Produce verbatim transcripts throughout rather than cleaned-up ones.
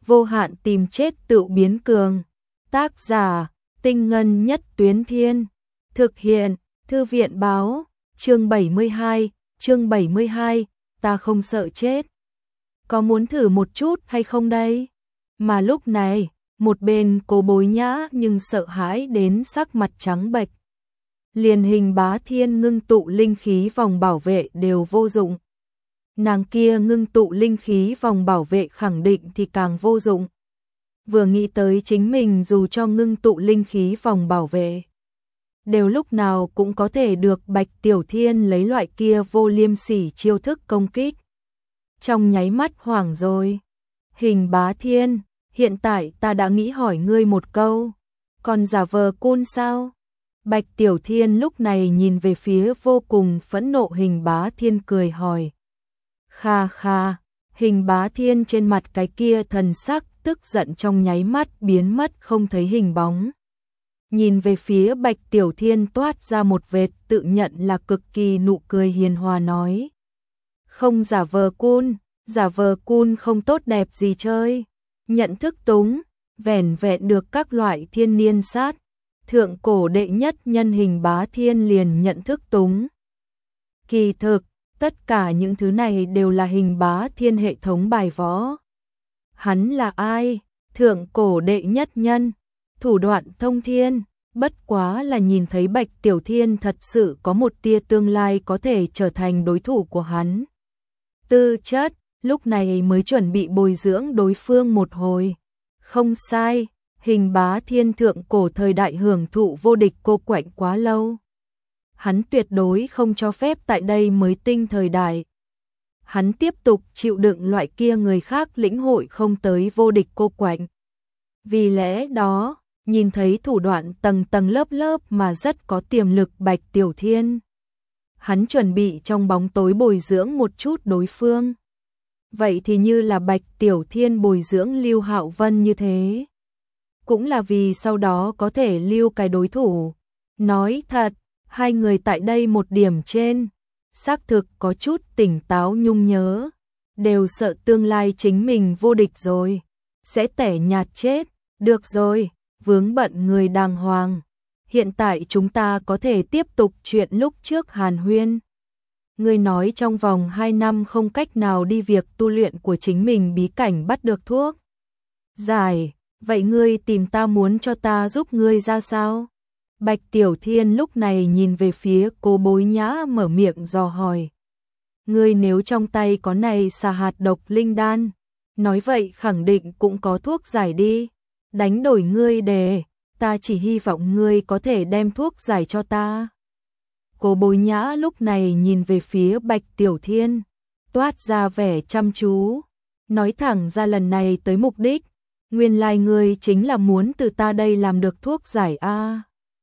vô hạn tìm chết tự biến cường. Tác giả, Tinh Ngân Nhất Tuyến Thiên. Thực hiện, Thư viện Báo. Chương bảy mươi hai, chương bảy mươi hai, ta không sợ chết. Có muốn thử một chút hay không đây? Mà lúc này, một bên Cố Bối Nhã nhưng sợ hãi đến sắc mặt trắng bệch. Liền Hình Bá Thiên ngưng tụ linh khí vòng bảo vệ đều vô dụng. Nàng kia ngưng tụ linh khí vòng bảo vệ khẳng định thì càng vô dụng. Vừa nghĩ tới chính mình dù cho ngưng tụ linh khí vòng bảo vệ, đều lúc nào cũng có thể được Bạch Tiểu Thiên lấy loại kia vô liêm sỉ chiêu thức công kích. Trong nháy mắt hoảng rồi. Hình Bá Thiên, hiện tại ta đã nghĩ hỏi ngươi một câu, còn giả vờ côn sao? Bạch Tiểu Thiên lúc này nhìn về phía vô cùng phẫn nộ Hình Bá Thiên cười hỏi. Kha kha, Hình Bá Thiên trên mặt cái kia thần sắc tức giận trong nháy mắt biến mất không thấy hình bóng. Nhìn về phía Bạch Tiểu Thiên toát ra một vệt tự nhận là cực kỳ nụ cười hiền hòa nói. Không giả vờ cun, giả vờ cun không tốt đẹp gì chơi. Nhận thức túng, vẻn vẹn được các loại thiên niên sát. Thượng cổ đệ nhất nhân Hình Bá Thiên liền nhận thức túng. Kỳ thực, tất cả những thứ này đều là Hình Bá Thiên hệ thống bài võ. Hắn là ai? Thượng cổ đệ nhất nhân, thủ đoạn thông thiên, bất quá là nhìn thấy Bạch Tiểu Thiên thật sự có một tia tương lai có thể trở thành đối thủ của hắn. Tư chất, lúc này mới chuẩn bị bồi dưỡng đối phương một hồi. Không sai, Hình Bá Thiên thượng cổ thời đại hưởng thụ vô địch cô quạnh quá lâu. Hắn tuyệt đối không cho phép tại đây mới tinh thời đại. Hắn tiếp tục chịu đựng loại kia người khác lĩnh hội không tới vô địch cô quạnh. Vì lẽ đó, nhìn thấy thủ đoạn tầng tầng lớp lớp mà rất có tiềm lực Bạch Tiểu Thiên. Hắn chuẩn bị trong bóng tối bồi dưỡng một chút đối phương. Vậy thì như là Bạch Tiểu Thiên bồi dưỡng Lưu Hạo Vân như thế. Cũng là vì sau đó có thể lưu cái đối thủ. Nói thật, hai người tại đây một điểm trên, xác thực có chút tỉnh táo nhung nhớ. Đều sợ tương lai chính mình vô địch rồi. Sẽ tẻ nhạt chết. Được rồi, vướng bận người đàng hoàng. Hiện tại chúng ta có thể tiếp tục chuyện lúc trước hàn huyên. Ngươi nói trong vòng hai năm không cách nào đi việc tu luyện của chính mình bí cảnh bắt được thuốc giải, vậy ngươi tìm ta muốn cho ta giúp ngươi ra sao? Bạch Tiểu Thiên lúc này nhìn về phía Cố Bối Nhã mở miệng dò hỏi. Ngươi nếu trong tay có này xà hạt độc linh đan, nói vậy khẳng định cũng có thuốc giải đi. Đánh đổi ngươi đề, ta chỉ hy vọng ngươi có thể đem thuốc giải cho ta. Cố Bối Nhã lúc này nhìn về phía Bạch Tiểu Thiên, toát ra vẻ chăm chú, nói thẳng ra lần này tới mục đích, nguyên lai ngươi chính là muốn từ ta đây làm được thuốc giải a.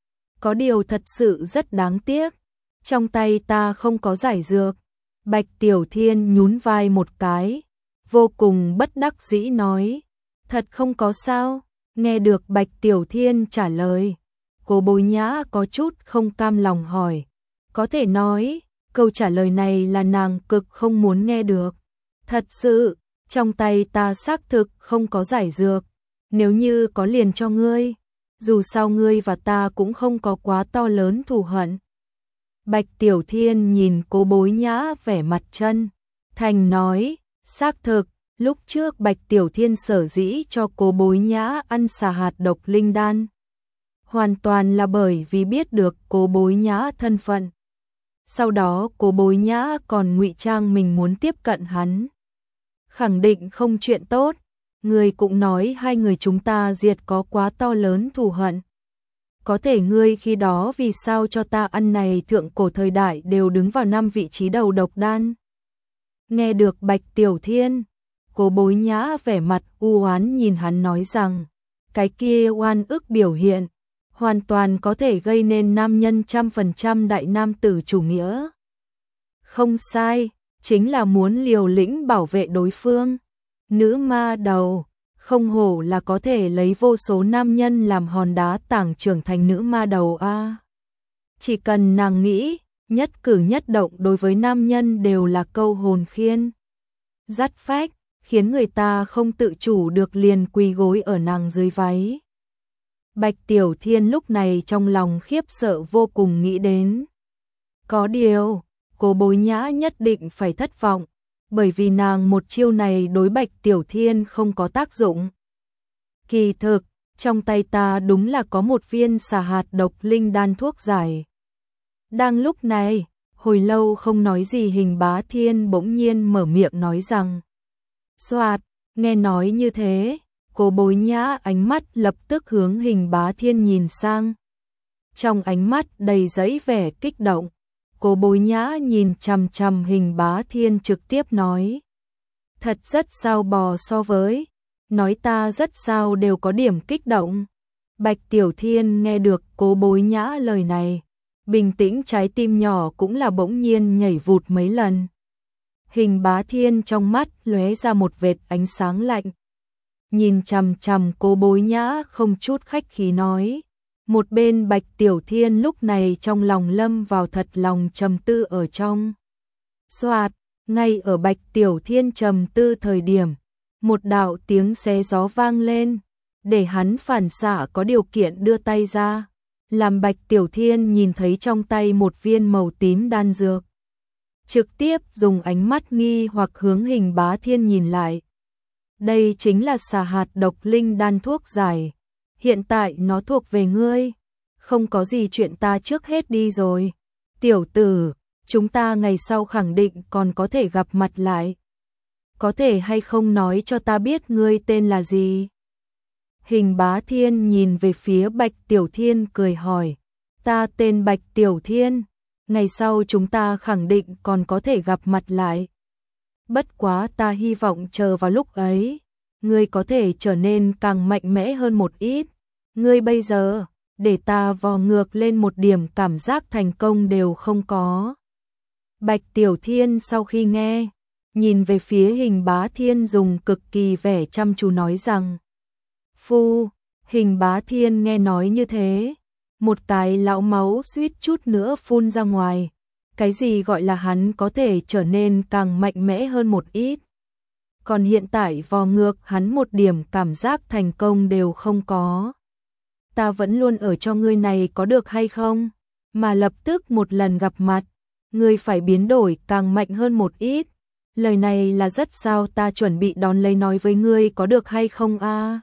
Có điều thật sự rất đáng tiếc, trong tay ta không có giải dược. Bạch Tiểu Thiên nhún vai một cái, vô cùng bất đắc dĩ nói, thật không có sao. Nghe được Bạch Tiểu Thiên trả lời, Cố Bối Nhã có chút không cam lòng hỏi. Có thể nói, câu trả lời này là nàng cực không muốn nghe được. Thật sự, trong tay ta xác thực không có giải dược. Nếu như có liền cho ngươi, dù sao ngươi và ta cũng không có quá to lớn thù hận. Bạch Tiểu Thiên nhìn Cố Bối Nhã vẻ mặt chân thành nói, xác thực. Lúc trước Bạch Tiểu Thiên sở dĩ cho Cố Bối Nhã ăn xà hạt độc linh đan, hoàn toàn là bởi vì biết được Cố Bối Nhã thân phận. Sau đó Cố Bối Nhã còn ngụy trang mình muốn tiếp cận hắn. Khẳng định không chuyện tốt, người cũng nói hai người chúng ta diệt có quá to lớn thù hận. Có thể ngươi khi đó vì sao cho ta ăn này thượng cổ thời đại đều đứng vào năm vị trí đầu độc đan. Nghe được Bạch Tiểu Thiên, Cố Bối Nhã vẻ mặt u oán nhìn hắn nói rằng, cái kia oan ức biểu hiện, hoàn toàn có thể gây nên nam nhân trăm phần trăm đại nam tử chủ nghĩa. Không sai, chính là muốn liều lĩnh bảo vệ đối phương. Nữ ma đầu, không hổ là có thể lấy vô số nam nhân làm hòn đá tảng trưởng thành nữ ma đầu a. Chỉ cần nàng nghĩ, nhất cử nhất động đối với nam nhân đều là câu hồn khiên. Dắt phách, khiến người ta không tự chủ được liền quỳ gối ở nàng dưới váy. Bạch Tiểu Thiên lúc này trong lòng khiếp sợ vô cùng nghĩ đến. Có điều, Cố Bối Nhã nhất định phải thất vọng, bởi vì nàng một chiêu này đối Bạch Tiểu Thiên không có tác dụng. Kỳ thực, trong tay ta đúng là có một viên xà hạt độc linh đan thuốc giải. Đang lúc này, hồi lâu không nói gì Hình Bá Thiên bỗng nhiên mở miệng nói rằng. Soạt, nghe nói như thế, Cố Bối Nhã ánh mắt lập tức hướng Hình Bá Thiên nhìn sang. Trong ánh mắt đầy dẫy vẻ kích động, Cố Bối Nhã nhìn chằm chằm Hình Bá Thiên trực tiếp nói. Thật rất sao bò so với, nói ta rất sao đều có điểm kích động. Bạch Tiểu Thiên nghe được Cố Bối Nhã lời này, bình tĩnh trái tim nhỏ cũng là bỗng nhiên nhảy vụt mấy lần. Hình Bá Thiên trong mắt lóe ra một vệt ánh sáng lạnh. Nhìn chằm chằm Cố Bối Nhã không chút khách khí nói. Một bên Bạch Tiểu Thiên lúc này trong lòng lâm vào thật lòng trầm tư ở trong. Soạt, ngay ở Bạch Tiểu Thiên trầm tư thời điểm, một đạo tiếng xé gió vang lên, để hắn phản xạ có điều kiện đưa tay ra, làm Bạch Tiểu Thiên nhìn thấy trong tay một viên màu tím đan dược. Trực tiếp dùng ánh mắt nghi hoặc hướng Hình Bá Thiên nhìn lại. Đây chính là xà hạt độc linh đan thuốc giải. Hiện tại nó thuộc về ngươi. Không có gì chuyện ta trước hết đi rồi. Tiểu tử, chúng ta ngày sau khẳng định còn có thể gặp mặt lại. Có thể hay không nói cho ta biết ngươi tên là gì? Hình Bá Thiên nhìn về phía Bạch Tiểu Thiên cười hỏi. Ta tên Bạch Tiểu Thiên. Ngày sau chúng ta khẳng định còn có thể gặp mặt lại. Bất quá ta hy vọng chờ vào lúc ấy, ngươi có thể trở nên càng mạnh mẽ hơn một ít. Ngươi bây giờ, để ta vò ngược lên một điểm cảm giác thành công đều không có. Bạch Tiểu Thiên sau khi nghe, nhìn về phía Hình Bá Thiên dùng cực kỳ vẻ chăm chú nói rằng. Phu, Hình Bá Thiên nghe nói như thế. Một cái lão máu suýt chút nữa phun ra ngoài. Cái gì gọi là hắn có thể trở nên càng mạnh mẽ hơn một ít. Còn hiện tại vò ngược hắn một điểm cảm giác thành công đều không có. Ta vẫn luôn ở cho ngươi này có được hay không? Mà lập tức một lần gặp mặt, ngươi phải biến đổi càng mạnh hơn một ít. Lời này là rất sao ta chuẩn bị đón lấy nói với ngươi có được hay không a? À?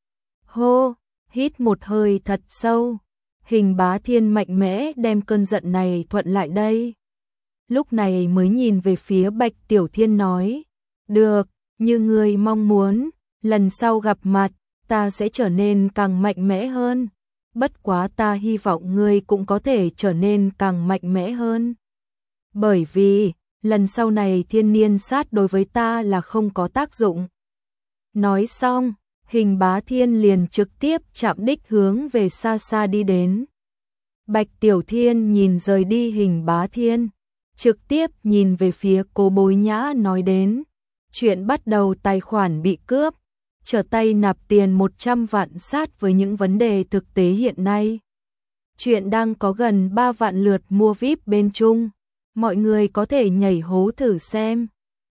Hô, hít một hơi thật sâu. Hình Bá Thiên mạnh mẽ đem cơn giận này thuận lại đây. Lúc này mới nhìn về phía Bạch Tiểu Thiên nói. Được, như ngươi mong muốn, lần sau gặp mặt, ta sẽ trở nên càng mạnh mẽ hơn. Bất quá ta hy vọng ngươi cũng có thể trở nên càng mạnh mẽ hơn. Bởi vì, lần sau này thiên niên sát đối với ta là không có tác dụng. Nói xong, Hình Bá Thiên liền trực tiếp chạm đích hướng về xa xa đi đến. Bạch Tiểu Thiên nhìn rời đi Hình Bá Thiên, trực tiếp nhìn về phía Cố Bối Nhã nói đến. Chuyện bắt đầu tài khoản bị cướp, trở tay nạp tiền một trăm vạn sát với những vấn đề thực tế hiện nay. Chuyện đang có gần ba vạn lượt mua vi ai pi bên Trung, mọi người có thể nhảy hố thử xem.